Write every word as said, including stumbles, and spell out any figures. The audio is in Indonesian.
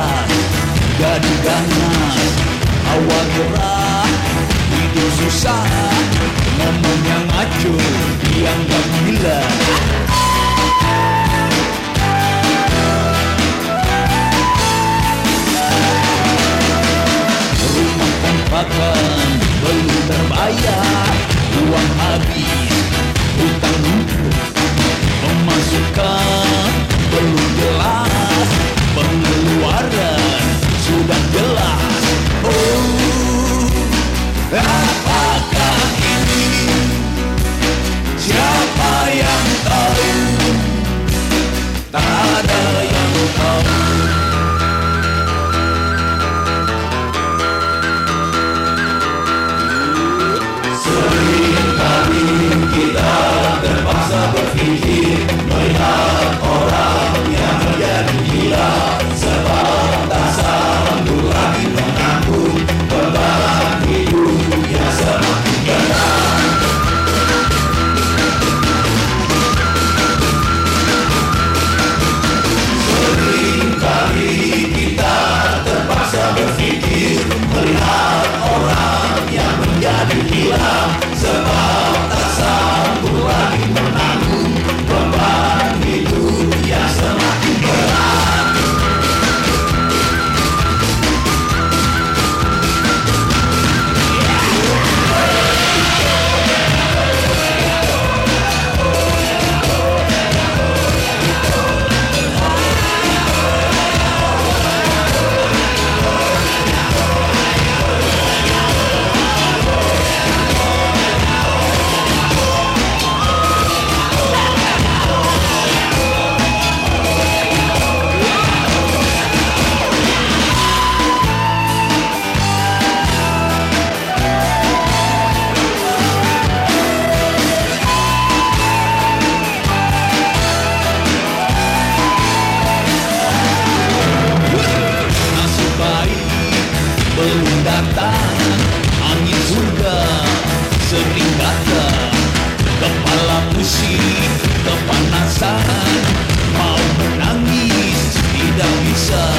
keras, jadi ganas, awal gerah, hidup susah, ngomongnya ngaco, dianggap gila. Rumah kontrakan belum terbayar, uang habis, hutang numpuk, pemasukan belum jelas, pengeluaran sudah jelas. Oh, apakah ini? Siapa yang tahu? Tak ada yang tahu. Seringkali kita terpaksa berpikir, melihat orang yang menjadi gila, sebab tak sanggup lagi menanggung beban hidup yang semakin berat. Seringkali kita terpaksa berpikir, melihat orang yang menjadi gila, sebab tak sanggup lagi menanggung beban hidup yang semakin berat. Belum datang angin surga, sering kata kepala pusing, kepanasan, mau menangis tidak bisa.